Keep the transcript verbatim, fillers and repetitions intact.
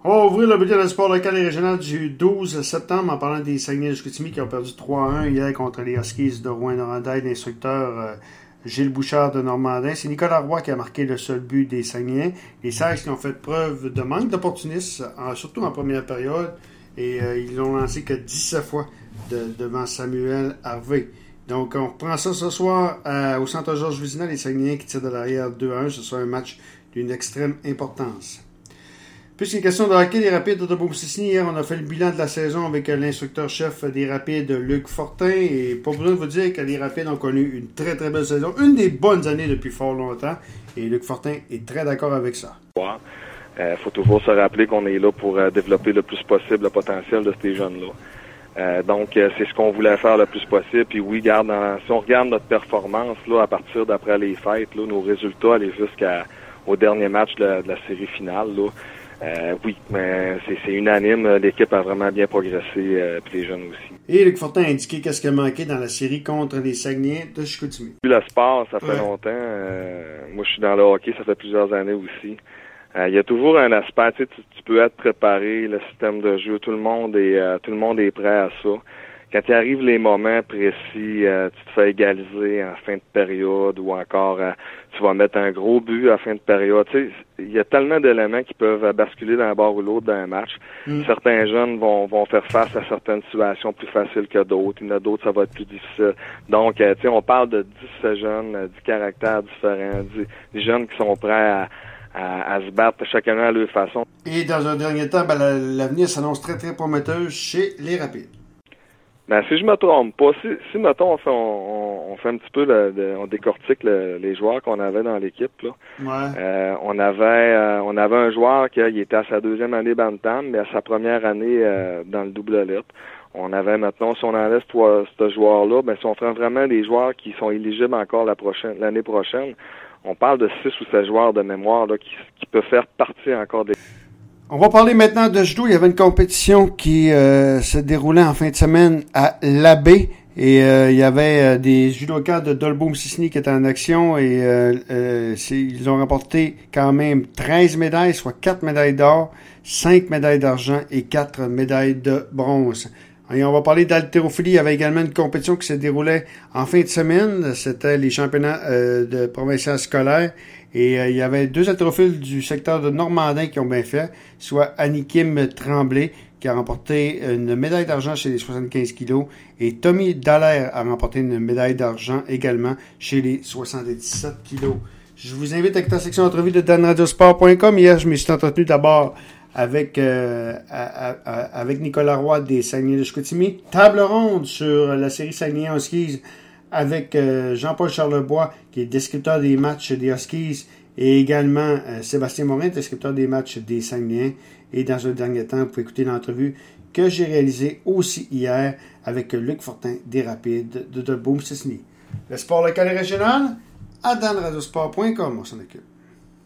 On va ouvrir le bulletin de sport local et régional du douze septembre en parlant des Saguenay de Chicoutimi qui ont perdu trois à un hier contre les Huskies de Rouyn-Noranda, l'instructeur euh, Gilles Bouchard de Normandin. C'est Nicolas Roy qui a marqué le seul but des Saguenayens. Les Sags qui ont fait preuve de manque d'opportunisme, en, surtout en première période, et euh, ils l'ont lancé que dix-sept fois de, devant Samuel Harvey. Donc, on reprend ça ce soir euh, au Centre Georges Vézina, les Saguenayens qui tirent de l'arrière deux à un. Ce sera un match d'une extrême importance. Puisqu'il est question de hockey, les Rapides de Beauce-Sisny, hier, on a fait le bilan de la saison avec l'instructeur-chef des Rapides, Luc Fortin. Et pas besoin de vous dire que les Rapides ont connu une très très belle saison, une des bonnes années depuis fort longtemps. Et Luc Fortin est très d'accord avec ça. Il euh, faut toujours se rappeler qu'on est là pour euh, développer le plus possible le potentiel de ces jeunes-là. Euh, donc, euh, c'est ce qu'on voulait faire le plus possible. Puis oui, garde dans, si on regarde notre performance là à partir d'après les fêtes, là, nos résultats allaient jusqu'au dernier match de la, de la série finale. Là. Euh, oui, mais c'est, c'est unanime. L'équipe a vraiment bien progressé, euh, puis les jeunes aussi. Et Luc Fortin a indiqué qu'est-ce qui a manqué dans la série contre les Saguenayens de Chicoutimi. Le sport, ça fait ouais. longtemps. Euh, moi, je suis dans le hockey, ça fait plusieurs années aussi. Euh, il y a toujours un aspect, tu sais, tu, tu peux être préparé, le système de jeu, tout le monde est, euh, tout le monde est prêt à ça. Quand il arrive les moments précis, euh, tu te fais égaliser en fin de période ou encore euh, tu vas mettre un gros but à fin de période. Tu sais, il y a tellement d'éléments qui peuvent basculer d'un bord ou l'autre d'un match. Mm. Certains jeunes vont, vont faire face à certaines situations plus faciles que d'autres. Il y en a d'autres, ça va être plus difficile. Donc, euh, tu sais, on parle de dix jeunes, euh, dix caractères différents, des jeunes qui sont prêts à À, à se battre chacun à leur façon. Et dans un dernier temps, ben, l'avenir s'annonce très très prometteur chez les Rapides. Ben, si je me trompe pas, si, si mettons, on fait, on, on fait un petit peu, le, de, on décortique le, les joueurs qu'on avait dans l'équipe, là. Ouais. Euh, on avait, euh, on avait un joueur qui il était à sa deuxième année Bantam, mais à sa première année euh, dans le double élite. On avait maintenant, si on enlève ce, ce joueur-là, ben, si on prend vraiment des joueurs qui sont éligibles encore la prochaine, l'année prochaine, on parle de six ou sept joueurs de mémoire là, qui, qui peuvent faire partie encore des... On va parler maintenant de judo. Il y avait une compétition qui euh, se déroulait en fin de semaine à l'Abbé. Et euh, il y avait euh, des judokas de Dolbeau-Sisny qui étaient en action. Et euh, euh, ils ont remporté quand même treize médailles, soit quatre médailles d'or, cinq médailles d'argent et quatre médailles de bronze. Et on va parler d'haltérophilie. Il y avait également une compétition qui se déroulait en fin de semaine. C'était les championnats euh, de provincial scolaire. Et euh, il y avait deux haltérophiles du secteur de Normandin qui ont bien fait, soit Annie-Kim Tremblay, qui a remporté une médaille d'argent chez les soixante-quinze kilos, et Tommy Dallaire a remporté une médaille d'argent également chez les soixante-dix-sept kilos. Je vous invite à écouter la section d'entrevue de dan radio sport point com. Hier, je me suis entretenu d'abord avec euh, à, à, avec Nicolas Roy des Saguenay de Chicoutimi. Table ronde sur la série Saguenay Huskies avec euh, Jean-Paul Charlebois, qui est descripteur des matchs des Huskies, et également euh, Sébastien Morin, descripteur des matchs des Saguenayens. Et dans un dernier temps, vous pouvez écouter l'entrevue que j'ai réalisée aussi hier avec Luc Fortin des Rapides de Dolbeau-Sisny. Le sport local et régional, à dan radio sport point com, on s'en occupe.